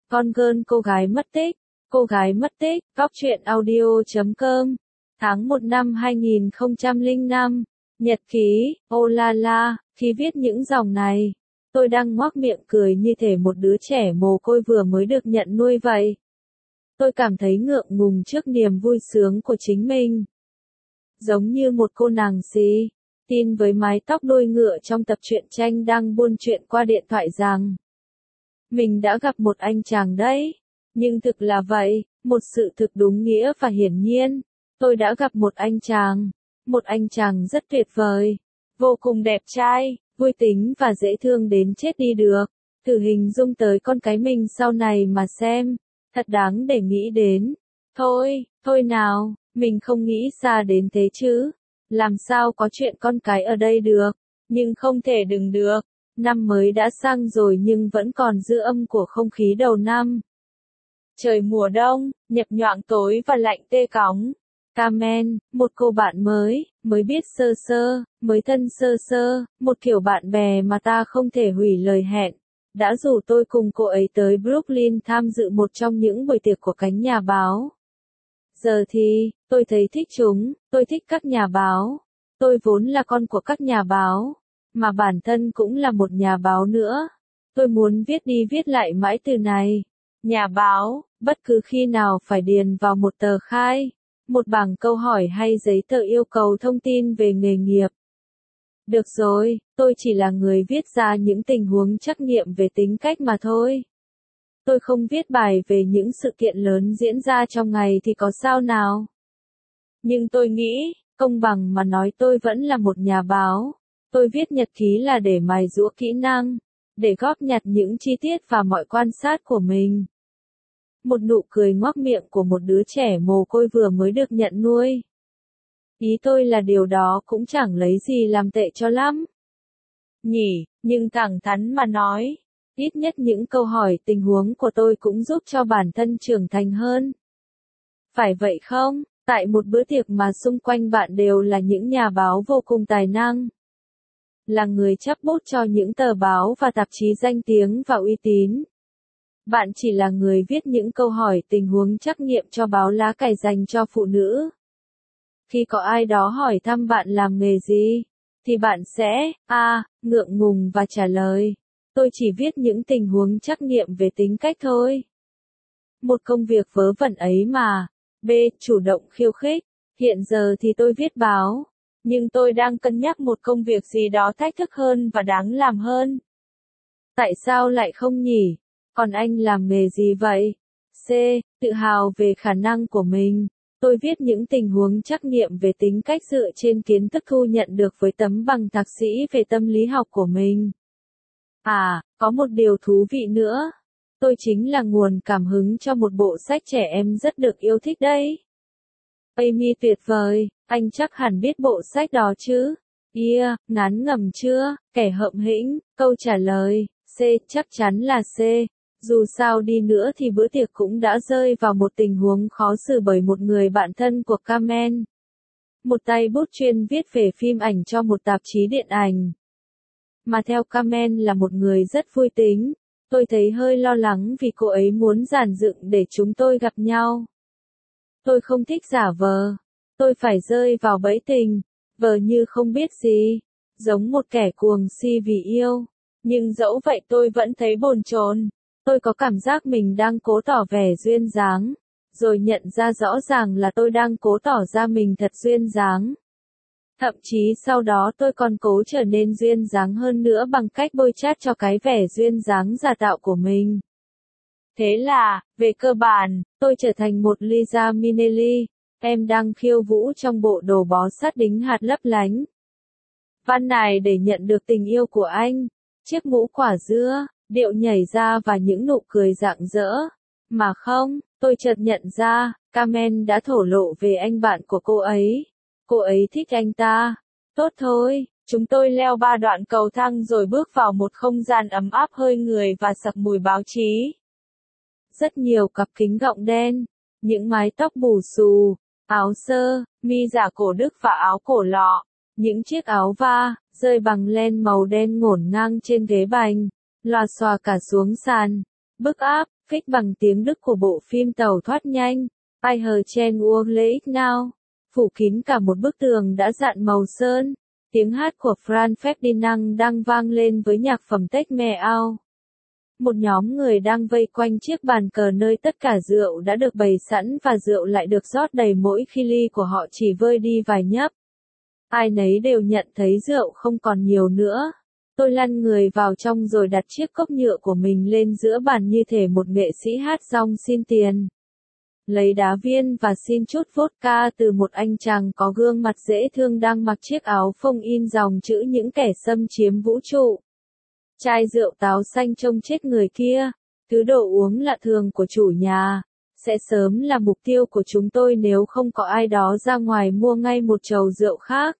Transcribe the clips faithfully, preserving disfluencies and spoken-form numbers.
Con girl cô gái mất tích, cô gái mất tích, Góc truyện audio chấm com, tháng một năm hai nghìn không trăm lẻ năm, nhật ký, ô la la, khi viết những dòng này, tôi đang ngoác miệng cười như thể một đứa trẻ mồ côi vừa mới được nhận nuôi vậy. Tôi cảm thấy ngượng ngùng trước niềm vui sướng của chính mình. Giống như một cô nàng xí, tin với mái tóc đuôi ngựa trong tập truyện tranh đang buôn chuyện qua điện thoại rằng mình đã gặp một anh chàng đấy. Nhưng thực là vậy, một sự thực đúng nghĩa và hiển nhiên, tôi đã gặp một anh chàng, một anh chàng rất tuyệt vời, vô cùng đẹp trai, vui tính và dễ thương đến chết đi được. Thử hình dung tới con cái mình sau này mà xem, thật đáng để nghĩ đến. Thôi, thôi nào, mình không nghĩ xa đến thế chứ. Làm sao có chuyện con cái ở đây được, nhưng không thể đừng được. Năm mới đã sang rồi nhưng vẫn còn dư âm của không khí đầu năm. Trời mùa đông, nhập nhoạng tối và lạnh tê cóng. Carmen, một cô bạn mới, mới biết sơ sơ, mới thân sơ sơ, một kiểu bạn bè mà ta không thể hủy lời hẹn, đã rủ tôi cùng cô ấy tới Brooklyn tham dự một trong những buổi tiệc của cánh nhà báo. Giờ thì, tôi thấy thích chúng, tôi thích các nhà báo. Tôi vốn là con của các nhà báo, mà bản thân cũng là một nhà báo nữa. Tôi muốn viết đi viết lại mãi từ này. Nhà báo, bất cứ khi nào phải điền vào một tờ khai, một bảng câu hỏi hay giấy tờ yêu cầu thông tin về nghề nghiệp. Được rồi, tôi chỉ là người viết ra những tình huống trắc nghiệm về tính cách mà thôi. Tôi không viết bài về những sự kiện lớn diễn ra trong ngày thì có sao nào. Nhưng tôi nghĩ, công bằng mà nói tôi vẫn là một nhà báo. Tôi viết nhật ký là để mài giũa kỹ năng, để góp nhặt những chi tiết và mọi quan sát của mình. Một nụ cười ngoác miệng của một đứa trẻ mồ côi vừa mới được nhận nuôi. Ý tôi là điều đó cũng chẳng lấy gì làm tệ cho lắm. Nhỉ, nhưng thẳng thắn mà nói, ít nhất những câu hỏi tình huống của tôi cũng giúp cho bản thân trưởng thành hơn. Phải vậy không? Tại một bữa tiệc mà xung quanh bạn đều là những nhà báo vô cùng tài năng. Là người chắp bút cho những tờ báo và tạp chí danh tiếng và uy tín. Bạn chỉ là người viết những câu hỏi tình huống trắc nghiệm cho báo lá cải dành cho phụ nữ. Khi có ai đó hỏi thăm bạn làm nghề gì, thì bạn sẽ, A, ngượng ngùng và trả lời, tôi chỉ viết những tình huống trắc nghiệm về tính cách thôi. Một công việc vớ vẩn ấy mà. B, chủ động khiêu khích. Hiện giờ thì tôi viết báo, nhưng tôi đang cân nhắc một công việc gì đó thách thức hơn và đáng làm hơn. Tại sao lại không nhỉ? Còn anh làm nghề gì vậy? C, tự hào về khả năng của mình. Tôi viết những tình huống trắc nghiệm về tính cách dựa trên kiến thức thu nhận được với tấm bằng thạc sĩ về tâm lý học của mình. À, có một điều thú vị nữa. Tôi chính là nguồn cảm hứng cho một bộ sách trẻ em rất được yêu thích đấy. Amy tuyệt vời, anh chắc hẳn biết bộ sách đó chứ? Yeah, ngán ngẩm chưa? Kẻ hợm hĩnh, câu trả lời, C, chắc chắn là C. Dù sao đi nữa thì bữa tiệc cũng đã rơi vào một tình huống khó xử bởi một người bạn thân của Carmen. Một tay bút chuyên viết về phim ảnh cho một tạp chí điện ảnh. Mà theo Carmen là một người rất vui tính. Tôi thấy hơi lo lắng vì cô ấy muốn dàn dựng để chúng tôi gặp nhau. Tôi không thích giả vờ. Tôi phải rơi vào bẫy tình, vờ như không biết gì, giống một kẻ cuồng si vì yêu. Nhưng dẫu vậy tôi vẫn thấy bồn chồn. Tôi có cảm giác mình đang cố tỏ vẻ duyên dáng, rồi nhận ra rõ ràng là tôi đang cố tỏ ra mình thật duyên dáng. Thậm chí sau đó tôi còn cố trở nên duyên dáng hơn nữa bằng cách bôi chát cho cái vẻ duyên dáng giả tạo của mình. Thế là, về cơ bản, tôi trở thành một Liza Minnelli, em đang khiêu vũ trong bộ đồ bó sát đính hạt lấp lánh. Văn này để nhận được tình yêu của anh, chiếc mũ quả dưa, điệu nhảy ra và những nụ cười rạng rỡ. Mà không, tôi chợt nhận ra, Carmen đã thổ lộ về anh bạn của cô ấy. Cô ấy thích anh ta. Tốt thôi, chúng tôi leo ba đoạn cầu thang rồi bước vào một không gian ấm áp hơi người và sặc mùi báo chí. Rất nhiều cặp kính gọng đen, những mái tóc bù xù, áo sơ, mi giả cổ Đức và áo cổ lọ, những chiếc áo va, rơi bằng len màu đen ngổn ngang trên ghế bành, lòa xòa cả xuống sàn. Bức áp, Fix bằng tiếng Đức của bộ phim Tàu thoát nhanh, I heard Chen World Late Now, phủ kín cả một bức tường đã dạn màu sơn. Tiếng hát của Franz Ferdinand đang vang lên với nhạc phẩm Take Me Out. Một nhóm người đang vây quanh chiếc bàn cờ nơi tất cả rượu đã được bày sẵn và rượu lại được rót đầy mỗi khi ly của họ chỉ vơi đi vài nhấp. Ai nấy đều nhận thấy rượu không còn nhiều nữa. Tôi lăn người vào trong rồi đặt chiếc cốc nhựa của mình lên giữa bàn như thể một nghệ sĩ hát rong xin tiền. Lấy đá viên và xin chút vodka từ một anh chàng có gương mặt dễ thương đang mặc chiếc áo phông in dòng chữ những kẻ xâm chiếm vũ trụ. Chai rượu táo xanh trông chết người kia, thứ đồ uống lạ thường của chủ nhà, sẽ sớm là mục tiêu của chúng tôi nếu không có ai đó ra ngoài mua ngay một chầu rượu khác.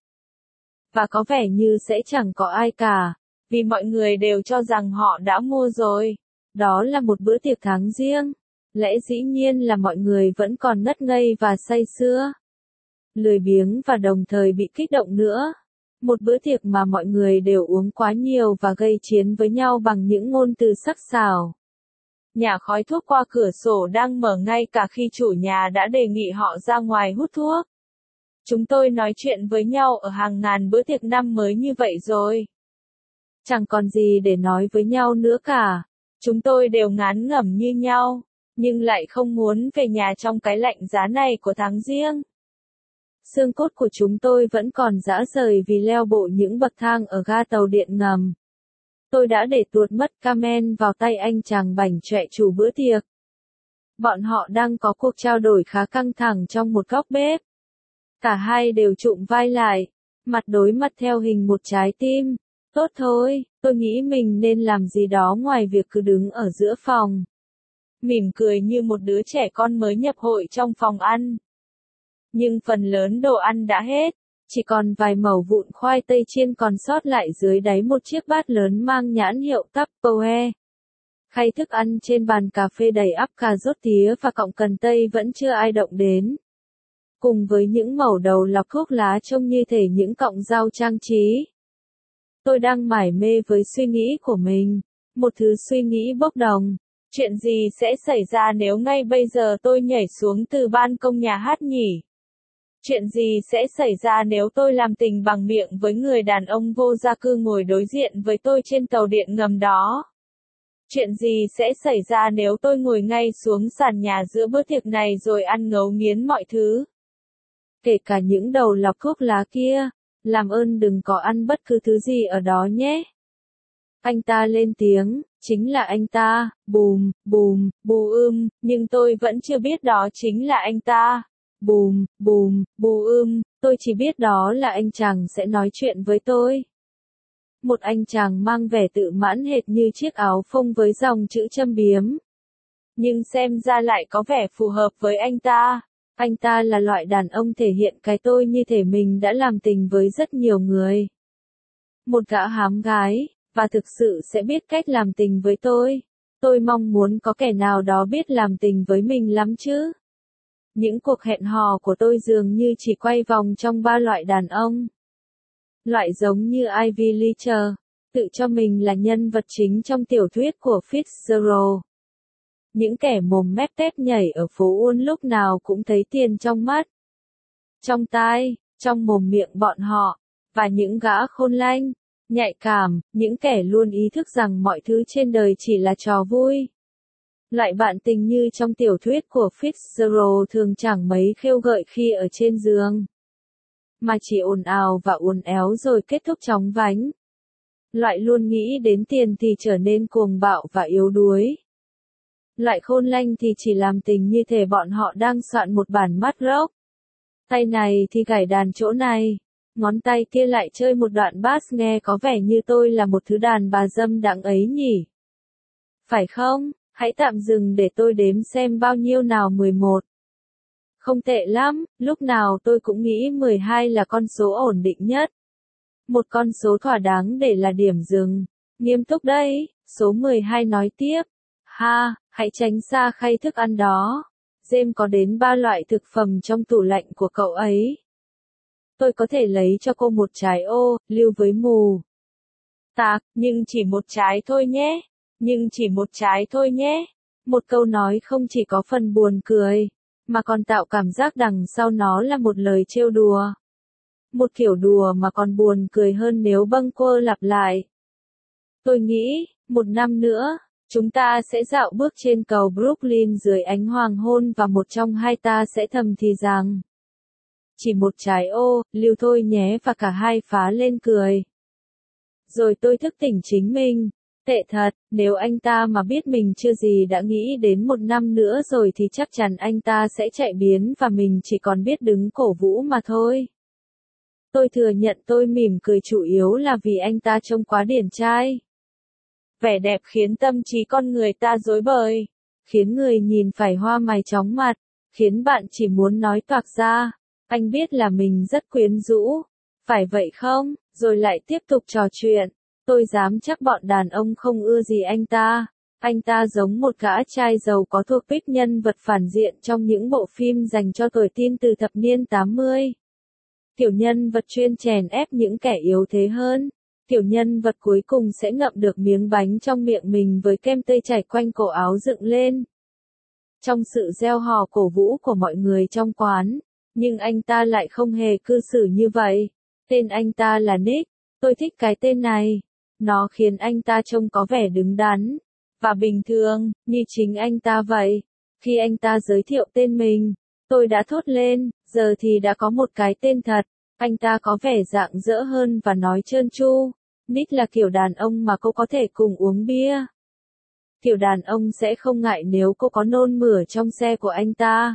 Và có vẻ như sẽ chẳng có ai cả, vì mọi người đều cho rằng họ đã mua rồi. Đó là một bữa tiệc tháng riêng. Lẽ dĩ nhiên là mọi người vẫn còn ngất ngây và say sưa, lười biếng và đồng thời bị kích động nữa. Một bữa tiệc mà mọi người đều uống quá nhiều và gây chiến với nhau bằng những ngôn từ sắc sảo. Nhà khói thuốc qua cửa sổ đang mở ngay cả khi chủ nhà đã đề nghị họ ra ngoài hút thuốc. Chúng tôi nói chuyện với nhau ở hàng ngàn bữa tiệc năm mới như vậy rồi. Chẳng còn gì để nói với nhau nữa cả. Chúng tôi đều ngán ngẩm như nhau, nhưng lại không muốn về nhà trong cái lạnh giá này của tháng giêng. Xương cốt của chúng tôi vẫn còn rã rời vì leo bộ những bậc thang ở ga tàu điện ngầm. Tôi đã để tuột mất Carmen vào tay anh chàng bảnh chọe chủ bữa tiệc. Bọn họ đang có cuộc trao đổi khá căng thẳng trong một góc bếp. Cả hai đều chụm vai lại, mặt đối mặt theo hình một trái tim. Tốt thôi, tôi nghĩ mình nên làm gì đó ngoài việc cứ đứng ở giữa phòng, mỉm cười như một đứa trẻ con mới nhập hội trong phòng ăn. Nhưng phần lớn đồ ăn đã hết, chỉ còn vài mẩu vụn khoai tây chiên còn sót lại dưới đáy một chiếc bát lớn mang nhãn hiệu Tupperware. Khay thức ăn trên bàn cà phê đầy ắp cà rốt tía và cọng cần tây vẫn chưa ai động đến. Cùng với những mẩu đầu lọc thuốc lá trông như thể những cọng rau trang trí. Tôi đang mải mê với suy nghĩ của mình, một thứ suy nghĩ bốc đồng. Chuyện gì sẽ xảy ra nếu ngay bây giờ tôi nhảy xuống từ ban công nhà hát nhỉ? Chuyện gì sẽ xảy ra nếu tôi làm tình bằng miệng với người đàn ông vô gia cư ngồi đối diện với tôi trên tàu điện ngầm đó? Chuyện gì sẽ xảy ra nếu tôi ngồi ngay xuống sàn nhà giữa bữa tiệc này rồi ăn ngấu nghiến mọi thứ? Kể cả những đầu lọc thuốc lá kia, làm ơn đừng có ăn bất cứ thứ gì ở đó nhé. Anh ta lên tiếng, chính là anh ta, bùm, bùm, bù ưm, nhưng tôi vẫn chưa biết đó chính là anh ta. Bùm, bùm, bù ưm, tôi chỉ biết đó là anh chàng sẽ nói chuyện với tôi. Một anh chàng mang vẻ tự mãn hệt như chiếc áo phông với dòng chữ châm biếm. Nhưng xem ra lại có vẻ phù hợp với anh ta. Anh ta là loại đàn ông thể hiện cái tôi như thể mình đã làm tình với rất nhiều người. Một gã hám gái, và thực sự sẽ biết cách làm tình với tôi. Tôi mong muốn có kẻ nào đó biết làm tình với mình lắm chứ. Những cuộc hẹn hò của tôi dường như chỉ quay vòng trong ba loại đàn ông. Loại giống như Ivy Leacher, tự cho mình là nhân vật chính trong tiểu thuyết của Fitzgerald. Những kẻ mồm mép tép nhảy ở phố Uôn lúc nào cũng thấy tiền trong mắt, trong tai, trong mồm miệng bọn họ, và những gã khôn lanh, nhạy cảm, những kẻ luôn ý thức rằng mọi thứ trên đời chỉ là trò vui. Loại bạn tình như trong tiểu thuyết của Fitzgerald thường chẳng mấy khêu gợi khi ở trên giường, mà chỉ ồn ào và uốn éo rồi kết thúc chóng vánh. Loại luôn nghĩ đến tiền thì trở nên cuồng bạo và yếu đuối. Loại khôn lanh thì chỉ làm tình như thể bọn họ đang soạn một bản mắt rock. Tay này thì gảy đàn chỗ này, ngón tay kia lại chơi một đoạn bass nghe có vẻ như tôi là một thứ đàn bà dâm đãng ấy nhỉ. Phải không? Hãy tạm dừng để tôi đếm xem bao nhiêu nào mười một. Không tệ lắm, lúc nào tôi cũng nghĩ mười hai là con số ổn định nhất. Một con số thỏa đáng để là điểm dừng. Nghiêm túc đấy, số mười hai nói tiếp. Ha, hãy tránh xa khay thức ăn đó. James có đến ba loại thực phẩm trong tủ lạnh của cậu ấy. Tôi có thể lấy cho cô một trái ô, lưu với mù. Tạc, nhưng chỉ một trái thôi nhé. Nhưng chỉ một trái thôi nhé. Một câu nói không chỉ có phần buồn cười, mà còn tạo cảm giác đằng sau nó là một lời trêu đùa. Một kiểu đùa mà còn buồn cười hơn nếu bâng quơ lặp lại. Tôi nghĩ, một năm nữa, chúng ta sẽ dạo bước trên cầu Brooklyn dưới ánh hoàng hôn và một trong hai ta sẽ thầm thì rằng. Chỉ một trái ô, lưu thôi nhé và cả hai phá lên cười. Rồi tôi thức tỉnh chính mình. Tệ thật, nếu anh ta mà biết mình chưa gì đã nghĩ đến một năm nữa rồi thì chắc chắn anh ta sẽ chạy biến và mình chỉ còn biết đứng cổ vũ mà thôi. Tôi thừa nhận tôi mỉm cười chủ yếu là vì anh ta trông quá điển trai. Vẻ đẹp khiến tâm trí con người ta rối bời, khiến người nhìn phải hoa mày chóng mặt, khiến bạn chỉ muốn nói toạc ra. Anh biết là mình rất quyến rũ, phải vậy không? Rồi lại tiếp tục trò chuyện. Tôi dám chắc bọn đàn ông không ưa gì anh ta. Anh ta giống một gã trai giàu có thuộc tuýp nhân vật phản diện trong những bộ phim dành cho tuổi teen từ thập niên tám mươi. Tiểu nhân vật chuyên chèn ép những kẻ yếu thế hơn. Tiểu nhân vật cuối cùng sẽ ngậm được miếng bánh trong miệng mình với kem tây chảy quanh cổ áo dựng lên. Trong sự reo hò cổ vũ của mọi người trong quán, nhưng anh ta lại không hề cư xử như vậy. Tên anh ta là Nick. Tôi thích cái tên này. Nó khiến anh ta trông có vẻ đứng đắn và bình thường, như chính anh ta vậy. Khi anh ta giới thiệu tên mình, tôi đã thốt lên, giờ thì đã có một cái tên thật. Anh ta có vẻ rạng rỡ hơn và nói trơn tru. Nick là kiểu đàn ông mà cô có thể cùng uống bia. Kiểu đàn ông sẽ không ngại nếu cô có nôn mửa trong xe của anh ta.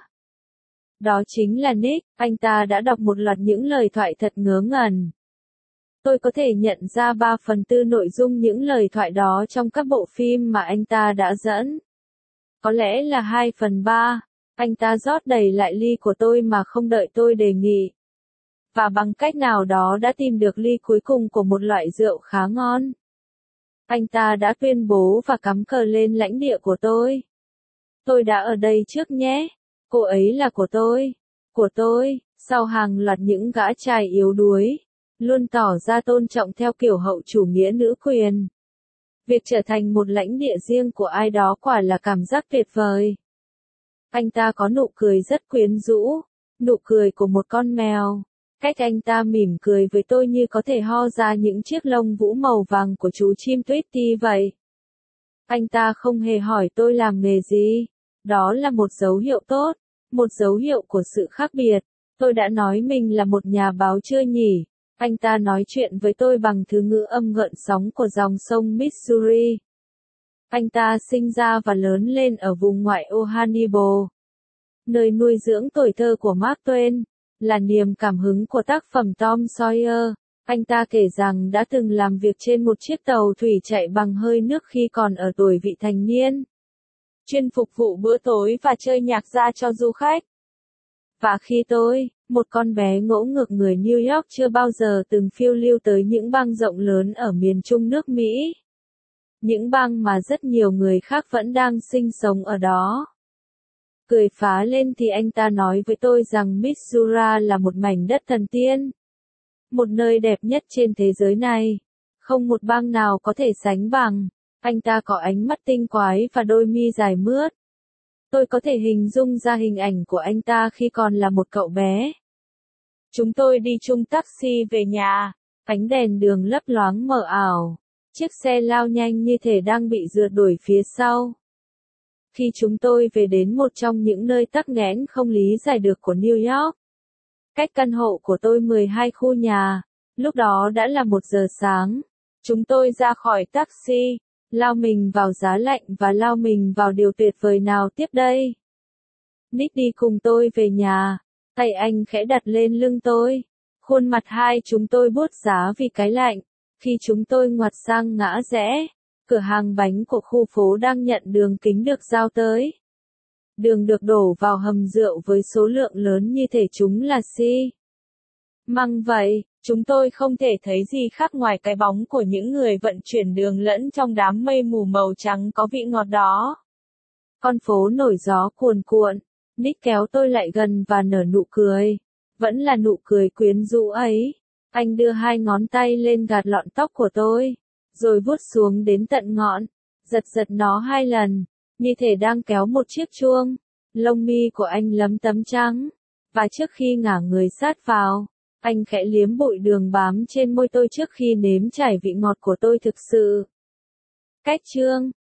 Đó chính là Nick. Anh ta đã đọc một loạt những lời thoại thật ngớ ngẩn. Tôi có thể nhận ra ba phần tư nội dung những lời thoại đó trong các bộ phim mà anh ta đã dẫn. Có lẽ là hai phần ba. Anh ta rót đầy lại ly của tôi mà không đợi tôi đề nghị. Và bằng cách nào đó đã tìm được ly cuối cùng của một loại rượu khá ngon. Anh ta đã tuyên bố và cắm cờ lên lãnh địa của tôi. Tôi đã ở đây trước nhé. Cô ấy là của tôi. Của tôi, sau hàng loạt những gã trai yếu đuối. Luôn tỏ ra tôn trọng theo kiểu hậu chủ nghĩa nữ quyền. Việc trở thành một lãnh địa riêng của ai đó quả là cảm giác tuyệt vời. Anh ta có nụ cười rất quyến rũ, nụ cười của một con mèo. Cách anh ta mỉm cười với tôi như có thể ho ra những chiếc lông vũ màu vàng của chú chim Tweety vậy. Anh ta không hề hỏi tôi làm nghề gì. Đó là một dấu hiệu tốt, một dấu hiệu của sự khác biệt. Tôi đã nói mình là một nhà báo chưa nhỉ? Anh ta nói chuyện với tôi bằng thứ ngữ âm gợn sóng của dòng sông Missouri. Anh ta sinh ra và lớn lên ở vùng ngoại ô Hannibal, nơi nuôi dưỡng tuổi thơ của Mark Twain, là niềm cảm hứng của tác phẩm Tom Sawyer. Anh ta kể rằng đã từng làm việc trên một chiếc tàu thủy chạy bằng hơi nước khi còn ở tuổi vị thành niên, chuyên phục vụ bữa tối và chơi nhạc ra cho du khách. Và khi tôi, một con bé ngỗ ngược người New York chưa bao giờ từng phiêu lưu tới những bang rộng lớn ở miền trung nước Mỹ, những bang mà rất nhiều người khác vẫn đang sinh sống ở đó, cười phá lên thì anh ta nói với tôi rằng Missouri là một mảnh đất thần tiên, một nơi đẹp nhất trên thế giới này, không một bang nào có thể sánh bằng. Anh ta có ánh mắt tinh quái và đôi mi dài mướt. Tôi có thể hình dung ra hình ảnh của anh ta khi còn là một cậu bé. Chúng tôi đi chung taxi về nhà, ánh đèn đường lấp loáng mờ ảo, chiếc xe lao nhanh như thể đang bị rượt đuổi phía sau. Khi chúng tôi về đến một trong những nơi tắc nghẽn không lý giải được của New York, cách căn hộ của tôi mười hai khu nhà, lúc đó đã là một giờ sáng, chúng tôi ra khỏi taxi, lao mình vào giá lạnh và lao mình vào điều tuyệt vời nào tiếp đây. Nick đi cùng tôi về nhà, tay anh khẽ đặt lên lưng tôi, khuôn mặt hai chúng tôi buốt giá vì cái lạnh. Khi chúng tôi ngoặt sang ngã rẽ, cửa hàng bánh của khu phố đang nhận đường kính được giao tới. Đường được đổ vào hầm rượu với số lượng lớn như thể chúng là xi măng vậy. Chúng tôi không thể thấy gì khác ngoài cái bóng của những người vận chuyển đường lẫn trong đám mây mù màu trắng có vị ngọt đó. Con phố nổi gió cuồn cuộn. Nick kéo tôi lại gần và nở nụ cười. Vẫn là nụ cười quyến rũ ấy. Anh đưa hai ngón tay lên gạt lọn tóc của tôi, rồi vuốt xuống đến tận ngọn, giật giật nó hai lần. như thể đang kéo một chiếc chuông. Lông mi của anh lấm tấm trắng, và trước khi ngả người sát vào, anh khẽ liếm bụi đường bám trên môi tôi trước khi nếm trải vị ngọt của tôi thực sự. Cách chương